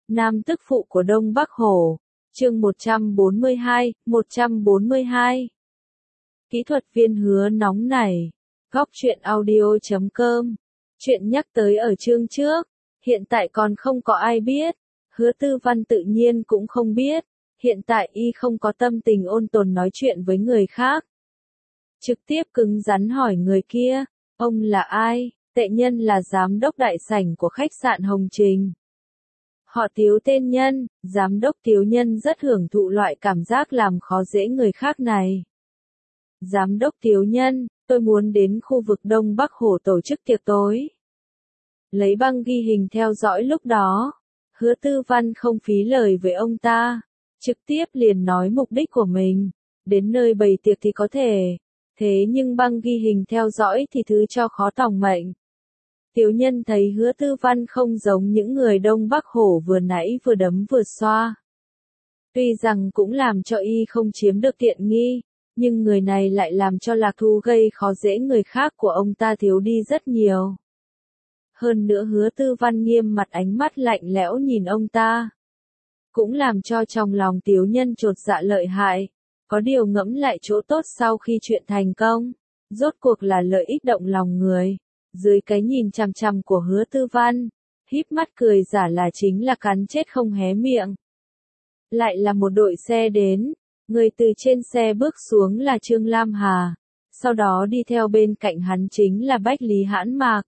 Nam tức phụ của Đông Bắc Hổ. Chương 142. Kỹ thuật viên Hứa nóng nảy. Góc truyện audio.com. Chuyện nhắc tới ở chương trước, hiện tại còn không có ai biết. Hứa Tư Văn tự nhiên cũng không biết, hiện tại y không có tâm tình ôn tồn nói chuyện với người khác. Trực tiếp cứng rắn hỏi người kia, ông là ai? Tệ nhân là giám đốc đại sảnh của khách sạn Hồng Trình. Họ Tiếu tên Nhân, giám đốc Tiếu Nhân rất hưởng thụ loại cảm giác làm khó dễ người khác này. Giám đốc Tiếu Nhân, tôi muốn đến khu vực Đông Bắc Hổ tổ chức tiệc tối. Lấy băng ghi hình theo dõi lúc đó, Hứa Tư Văn không phí lời với ông ta, trực tiếp liền nói mục đích của mình. Đến nơi bày tiệc thì có thể, thế nhưng băng ghi hình theo dõi thì thứ cho khó tòng mệnh. Tiếu Nhân thấy Hứa Tư Văn không giống những người Đông Bắc Hổ vừa nãy vừa đấm vừa xoa. Tuy rằng cũng làm cho y không chiếm được tiện nghi, nhưng người này lại làm cho Lạc Thu gây khó dễ người khác của ông ta thiếu đi rất nhiều. Hơn nữa Hứa Tư Văn nghiêm mặt ánh mắt lạnh lẽo nhìn ông ta, cũng làm cho trong lòng Tiếu Nhân chột dạ lợi hại. Có điều ngẫm lại chỗ tốt sau khi chuyện thành công, rốt cuộc là lợi ích động lòng người. Dưới cái nhìn chằm chằm của Hứa Tư Văn, híp mắt cười giả là chính là cắn chết không hé miệng. Lại là một đội xe đến, người từ trên xe bước xuống là Trương Lam Hà, sau đó đi theo bên cạnh hắn chính là Bách Lý Hãn Mạc.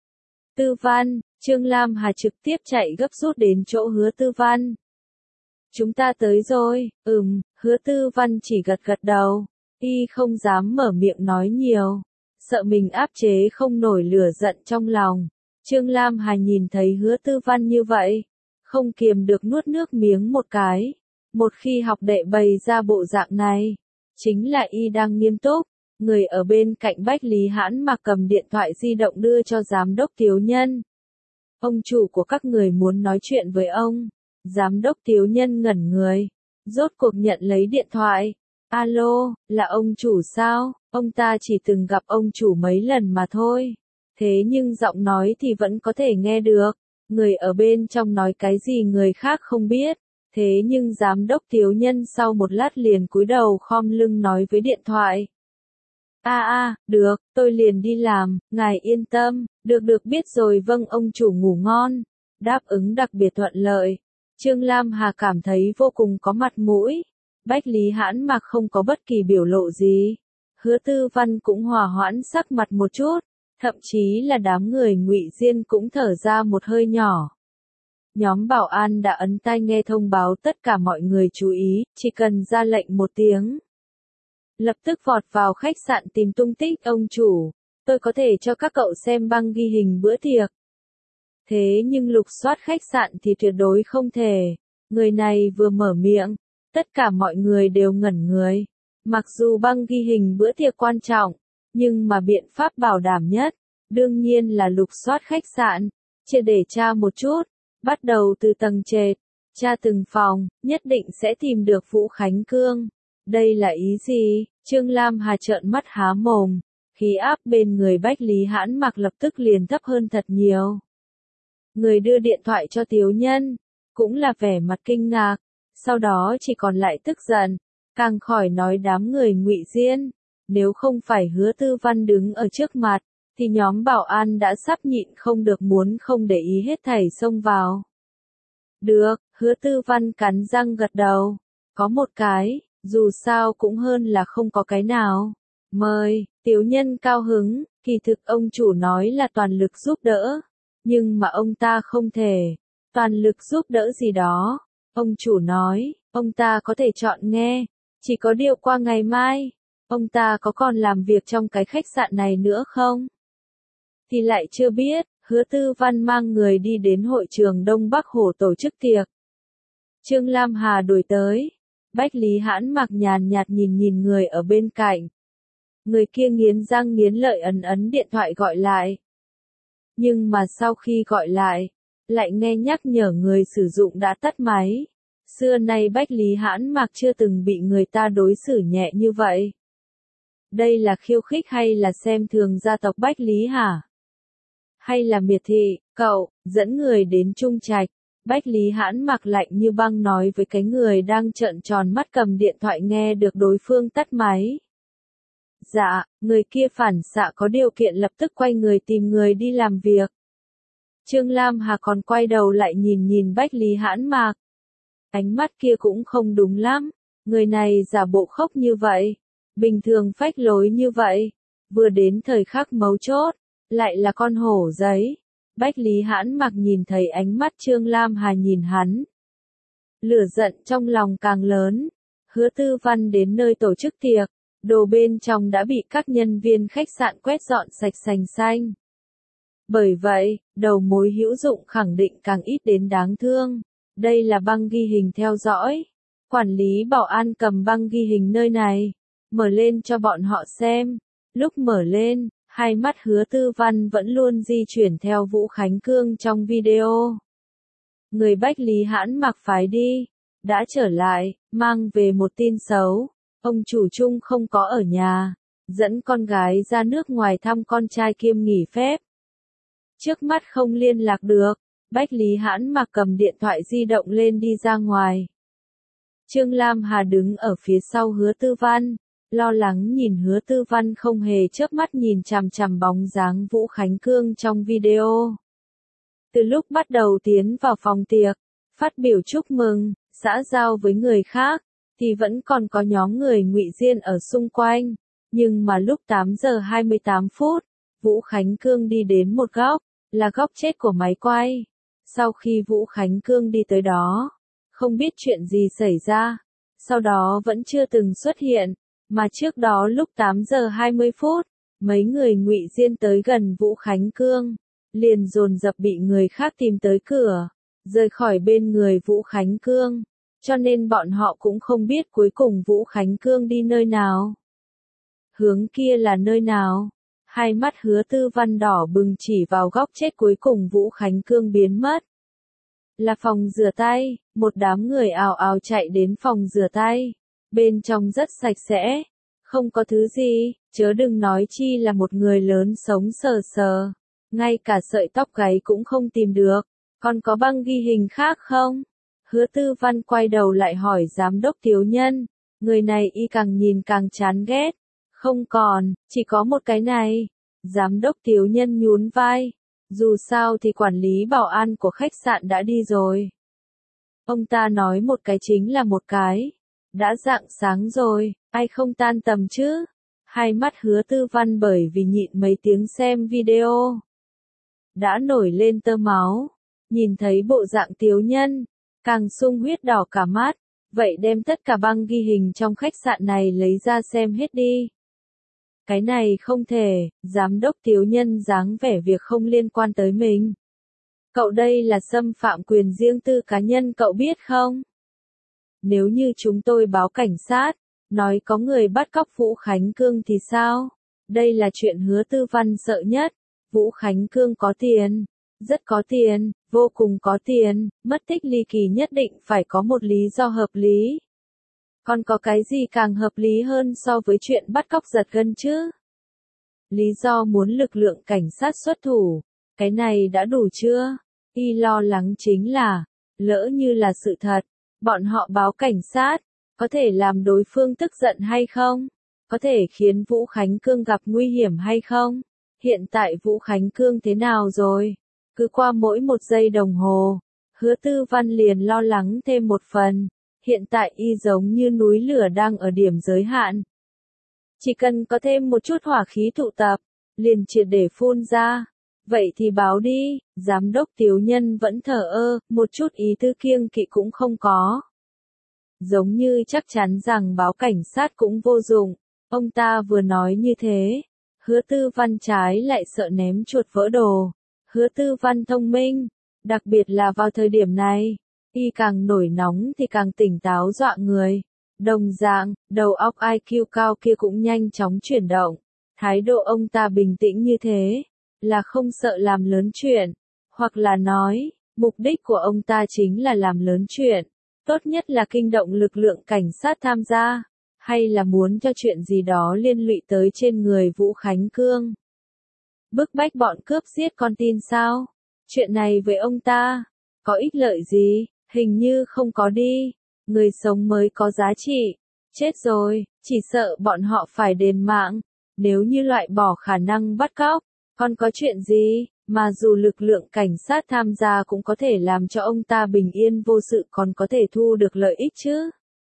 Tư Văn, Trương Lam Hà trực tiếp chạy gấp rút đến chỗ Hứa Tư Văn. Chúng ta tới rồi, Hứa Tư Văn chỉ gật gật đầu, y không dám mở miệng nói nhiều, sợ mình áp chế không nổi lửa giận trong lòng. Trương Lam Hà nhìn thấy Hứa Tư Văn như vậy, không kiềm được nuốt nước miếng một cái. Một khi học đệ bày ra bộ dạng này, chính là y đang nghiêm túc. Người ở bên cạnh Bách Lý Hãn Mạc cầm điện thoại di động đưa cho giám đốc Tiếu Nhân. Ông chủ của các người muốn nói chuyện với ông. Giám đốc Tiếu Nhân ngẩn người, rốt cuộc nhận lấy điện thoại. Alo, là ông chủ sao? Ông ta chỉ từng gặp ông chủ mấy lần mà thôi. Thế nhưng giọng nói thì vẫn có thể nghe được. Người ở bên trong nói cái gì người khác không biết. Thế nhưng giám đốc Tiếu Nhân sau một lát liền cúi đầu khom lưng nói với điện thoại. Được, tôi liền đi làm, ngài yên tâm, được biết rồi vâng ông chủ ngủ ngon. Đáp ứng đặc biệt thuận lợi. Trương Lam Hà cảm thấy vô cùng có mặt mũi. Bách Lý Hãn Mạc không có bất kỳ biểu lộ gì. Hứa Tư Văn cũng hòa hoãn sắc mặt một chút, thậm chí là đám người Ngụy Diên cũng thở ra một hơi nhỏ. Nhóm bảo an đã ấn tai nghe thông báo tất cả mọi người chú ý, chỉ cần ra lệnh một tiếng. Lập tức vọt vào khách sạn tìm tung tích ông chủ, tôi có thể cho các cậu xem băng ghi hình bữa tiệc. Thế nhưng lục soát khách sạn thì tuyệt đối không thể. Người này vừa mở miệng, tất cả mọi người đều ngẩn người. Mặc dù băng ghi hình bữa tiệc quan trọng, nhưng mà biện pháp bảo đảm nhất, đương nhiên là lục soát khách sạn, chỉ để tra một chút, bắt đầu từ tầng trệt, tra từng phòng, nhất định sẽ tìm được Vũ Khánh Cương. Đây là ý gì? Trương Lam Hà trợn mắt há mồm, khí áp bên người Bách Lý Hãn Mạc lập tức liền thấp hơn thật nhiều. Người đưa điện thoại cho Tiếu Nhân, cũng là vẻ mặt kinh ngạc, sau đó chỉ còn lại tức giận, càng khỏi nói đám người Ngụy Diên. Nếu không phải Hứa Tư Văn đứng ở trước mặt, thì nhóm bảo an đã sắp nhịn không được muốn không để ý hết thảy xông vào. Được, Hứa Tư Văn cắn răng gật đầu, có một cái, dù sao cũng hơn là không có cái nào. Mời, Tiếu Nhân cao hứng, kỳ thực ông chủ nói là toàn lực giúp đỡ. Nhưng mà ông ta không thể, toàn lực giúp đỡ gì đó. Ông chủ nói, ông ta có thể chọn nghe, chỉ có điều qua ngày mai, ông ta có còn làm việc trong cái khách sạn này nữa không? Thì lại chưa biết. Hứa Tư Văn mang người đi đến hội trường Đông Bắc Hổ tổ chức tiệc. Trương Lam Hà đuổi tới. Bách Lý Hãn Mạc nhàn nhạt nhìn người ở bên cạnh. Người kia nghiến răng nghiến lợi ấn điện thoại gọi lại. Nhưng mà sau khi gọi lại, lại nghe nhắc nhở người sử dụng đã tắt máy. Xưa nay Bách Lý Hãn Mạc chưa từng bị người ta đối xử nhẹ như vậy. Đây là khiêu khích hay là xem thường gia tộc Bách Lý hả? Hay là miệt thị? Cậu, dẫn người đến Trung Trạch, Bách Lý Hãn Mặc lạnh như băng nói với cái người đang trợn tròn mắt cầm điện thoại nghe được đối phương tắt máy. Dạ, người kia phản xạ có điều kiện lập tức quay người tìm người đi làm việc. Trương Lam Hà còn quay đầu lại nhìn Bách Lý Hãn Mặc. Ánh mắt kia cũng không đúng lắm, người này giả bộ khóc như vậy, bình thường phách lối như vậy, vừa đến thời khắc mấu chốt, lại là con hổ giấy. Bách Lý Hãn Mặc nhìn thấy ánh mắt Trương Lam Hà nhìn hắn. Lửa giận trong lòng càng lớn, Hứa Tư Văn đến nơi tổ chức tiệc, đồ bên trong đã bị các nhân viên khách sạn quét dọn sạch sành xanh. Bởi vậy, đầu mối hữu dụng khẳng định càng ít đến đáng thương. Đây là băng ghi hình theo dõi. Quản lý bảo an cầm băng ghi hình nơi này, mở lên cho bọn họ xem. Lúc mở lên, hai mắt Hứa Tư Văn vẫn luôn di chuyển theo Vũ Khánh Cương trong video. Người Bách Lý Hãn Mặc phái đi, đã trở lại, mang về một tin xấu. Ông chủ Trung không có ở nhà, dẫn con gái ra nước ngoài thăm con trai kiêm nghỉ phép. Trước mắt không liên lạc được, Bách Lý Hãn Mặc cầm điện thoại di động lên đi ra ngoài. Trương Lam Hà đứng ở phía sau Hứa Tư Văn, lo lắng nhìn Hứa Tư Văn không hề chớp mắt nhìn chằm chằm bóng dáng Vũ Khánh Cương trong video. Từ lúc bắt đầu tiến vào phòng tiệc, phát biểu chúc mừng, xã giao với người khác, thì vẫn còn có nhóm người ngụy diên ở xung quanh. Nhưng mà lúc 8 giờ 28 phút, Vũ Khánh Cương đi đến một góc, là góc chết của máy quay. Sau khi Vũ Khánh Cương đi tới đó, không biết chuyện gì xảy ra, sau đó vẫn chưa từng xuất hiện, mà trước đó lúc 8 giờ 20 phút, mấy người ngụy diên tới gần Vũ Khánh Cương, liền dồn dập bị người khác tìm tới cửa, rời khỏi bên người Vũ Khánh Cương, cho nên bọn họ cũng không biết cuối cùng Vũ Khánh Cương đi nơi nào. Hướng kia là nơi nào? Hai mắt Hứa Tư Văn đỏ bừng chỉ vào góc chết cuối cùng Vũ Khánh Cương biến mất. Là phòng rửa tay, một đám người ào ào chạy đến phòng rửa tay. Bên trong rất sạch sẽ, không có thứ gì, chớ đừng nói chi là một người lớn sống sờ sờ. Ngay cả sợi tóc gáy cũng không tìm được, còn có băng ghi hình khác không? Hứa Tư Văn quay đầu lại hỏi giám đốc Tiếu Nhân, người này y càng nhìn càng chán ghét. Không còn, chỉ có một cái này. Giám đốc Tiếu Nhân nhún vai. Dù sao thì quản lý bảo an của khách sạn đã đi rồi. Ông ta nói một cái chính là một cái. Đã rạng sáng rồi, ai không tan tầm chứ? Hai mắt Hứa Tư Văn bởi vì nhịn mấy tiếng xem video đã nổi lên tơ máu. Nhìn thấy bộ dạng Tiếu Nhân, càng sung huyết đỏ cả mắt. Vậy đem tất cả băng ghi hình trong khách sạn này lấy ra xem hết đi. Cái này không thể, giám đốc Tiếu Nhân dáng vẻ việc không liên quan tới mình. Cậu đây là xâm phạm quyền riêng tư cá nhân cậu biết không? Nếu như chúng tôi báo cảnh sát, nói có người bắt cóc Vũ Khánh Cương thì sao? Đây là chuyện Hứa Tư Văn sợ nhất. Vũ Khánh Cương có tiền, rất có tiền, vô cùng có tiền, mất tích ly kỳ nhất định phải có một lý do hợp lý. Còn có cái gì càng hợp lý hơn so với chuyện bắt cóc giật gân chứ? Lý do muốn lực lượng cảnh sát xuất thủ, cái này đã đủ chưa? Y lo lắng chính là, lỡ như là sự thật, bọn họ báo cảnh sát, có thể làm đối phương tức giận hay không? Có thể khiến Vũ Khánh Cương gặp nguy hiểm hay không? Hiện tại Vũ Khánh Cương thế nào rồi? Cứ qua mỗi một giây đồng hồ, Hứa Tư Văn liền lo lắng thêm một phần. Hiện tại y giống như núi lửa đang ở điểm giới hạn. Chỉ cần có thêm một chút hỏa khí tụ tập, liền triệt để phun ra. Vậy thì báo đi, giám đốc Tiếu Nhân vẫn thờ ơ, một chút ý tư kiêng kỵ cũng không có. Giống như chắc chắn rằng báo cảnh sát cũng vô dụng, ông ta vừa nói như thế. Hứa Tư Văn trái lại sợ ném chuột vỡ đồ. Hứa Tư Văn thông minh, đặc biệt là vào thời điểm này. Y càng nổi nóng thì càng tỉnh táo dọa người. Đồng dạng, đầu óc IQ cao kia cũng nhanh chóng chuyển động. Thái độ ông ta bình tĩnh như thế, là không sợ làm lớn chuyện. Hoặc là nói, mục đích của ông ta chính là làm lớn chuyện. Tốt nhất là kinh động lực lượng cảnh sát tham gia. Hay là muốn cho chuyện gì đó liên lụy tới trên người Vũ Khánh Cương. Bức bách bọn cướp giết con tin sao? Chuyện này với ông ta Có ích lợi gì? Hình như không có đi. Người sống mới có giá trị. Chết rồi, chỉ sợ bọn họ phải đền mạng. Nếu như loại bỏ khả năng bắt cóc, còn có chuyện gì, mà dù lực lượng cảnh sát tham gia cũng có thể làm cho ông ta bình yên vô sự còn có thể thu được lợi ích chứ.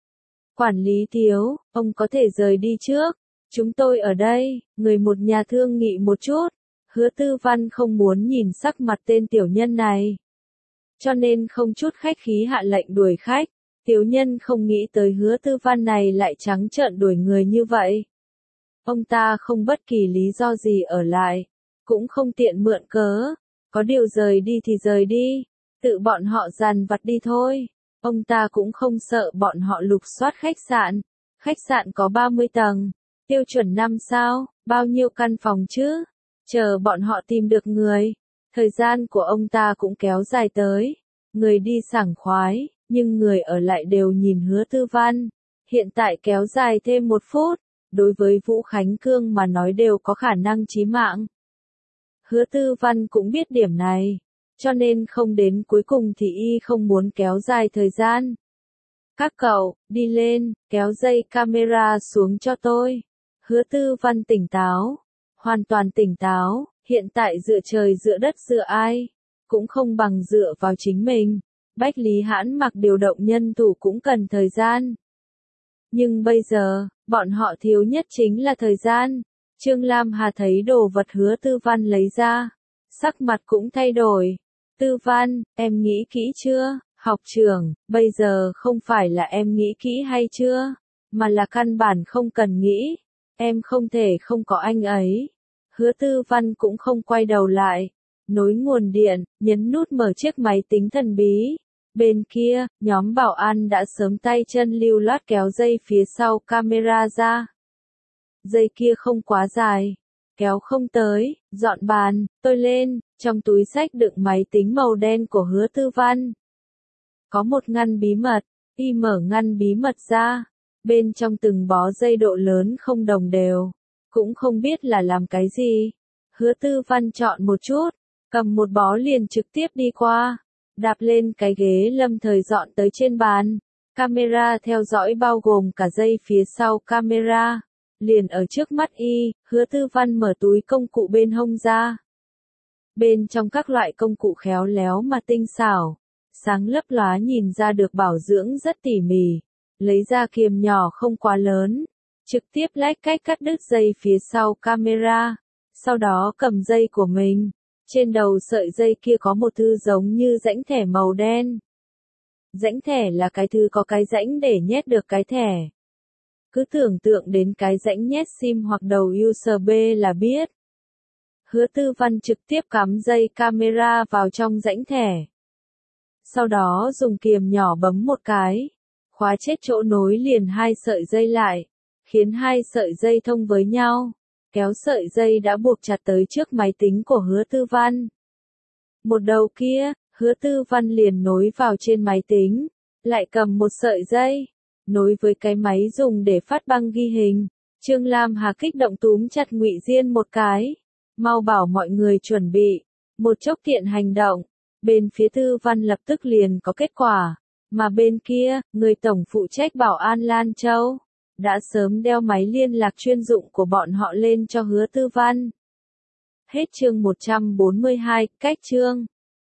Quản lý thiếu, ông có thể rời đi trước. Chúng tôi ở đây, người một nhà thương nghị một chút. Hứa Tư Văn không muốn nhìn sắc mặt tên tiểu nhân này. Cho nên không chút khách khí hạ lệnh đuổi khách. Tiểu nhân không nghĩ tới Hứa Tư Văn này lại trắng trợn đuổi người như vậy. Ông ta không bất kỳ lý do gì ở lại, cũng không tiện mượn cớ. Có điều rời đi thì rời đi, tự bọn họ dằn vặt đi thôi. Ông ta cũng không sợ bọn họ lục soát khách sạn. Khách sạn có 30 tầng, tiêu chuẩn 5 sao, bao nhiêu căn phòng chứ? Chờ bọn họ tìm được người. Thời gian của ông ta cũng kéo dài tới. Người đi sảng khoái, nhưng người ở lại đều nhìn Hứa Tư Văn. Hiện tại kéo dài thêm 1 phút, đối với Vũ Khánh Cương mà nói đều có khả năng chí mạng. Hứa Tư Văn cũng biết điểm này, cho nên không đến cuối cùng thì y không muốn kéo dài thời gian. Các cậu, đi lên, kéo dây camera xuống cho tôi. Hứa Tư Văn tỉnh táo, hoàn toàn tỉnh táo, hiện tại dựa trời dựa đất dựa ai, cũng không bằng dựa vào chính mình. Bách Lý Hãn Mặc điều động nhân thủ cũng cần thời gian. Nhưng bây giờ, bọn họ thiếu nhất chính là thời gian. Trương Lam Hà thấy đồ vật Hứa Tư Văn lấy ra, sắc mặt cũng thay đổi. Tư Văn, em nghĩ kỹ chưa? Học trưởng, bây giờ không phải là em nghĩ kỹ hay chưa, mà là căn bản không cần nghĩ. Em không thể không có anh ấy. Hứa Tư Văn cũng không quay đầu lại. Nối nguồn điện, nhấn nút mở chiếc máy tính thần bí. Bên kia, nhóm bảo an đã sớm tay chân lưu loát kéo dây phía sau camera ra. Dây kia không quá dài, kéo không tới, dọn bàn, tôi lên, trong túi xách đựng máy tính màu đen của Hứa Tư Văn. Có một ngăn bí mật, y mở ngăn bí mật ra, bên trong từng bó dây độ lớn không đồng đều, cũng không biết là làm cái gì. Hứa Tư Văn chọn một chút, cầm một bó liền trực tiếp đi qua, đạp lên cái ghế lâm thời dọn tới trên bàn. Camera theo dõi bao gồm cả dây phía sau camera. Liền ở trước mắt y, Hứa Tư Văn mở túi công cụ bên hông ra. Bên trong các loại công cụ khéo léo mà tinh xảo, sáng lấp lóa nhìn ra được bảo dưỡng rất tỉ mỉ. Lấy ra kiềm nhỏ không quá lớn, trực tiếp lách cách cắt đứt dây phía sau camera. Sau đó cầm dây của mình. Trên đầu sợi dây kia có một thứ giống như rãnh thẻ màu đen. Rãnh thẻ là cái thứ có cái rãnh để nhét được cái thẻ. Cứ tưởng tượng đến cái rãnh nhét sim hoặc đầu USB là biết. Hứa Tư Văn trực tiếp cắm dây camera vào trong rãnh thẻ. Sau đó dùng kiềm nhỏ bấm một cái, khóa chết chỗ nối liền hai sợi dây lại, khiến hai sợi dây thông với nhau. Kéo sợi dây đã buộc chặt tới trước máy tính của Hứa Tư Văn. Một đầu kia, Hứa Tư Văn liền nối vào trên máy tính, lại cầm một sợi dây, nối với cái máy dùng để phát băng ghi hình. Trương Lam Hà kích động túm chặt Ngụy Diên một cái. Mau bảo mọi người chuẩn bị. Một chốc tiện hành động. Bên phía Tư Văn lập tức liền có kết quả. Mà bên kia, người tổng phụ trách bảo an Lan Châu đã sớm đeo máy liên lạc chuyên dụng của bọn họ lên cho Hứa Tư Văn. Hết chương 142, cách chương.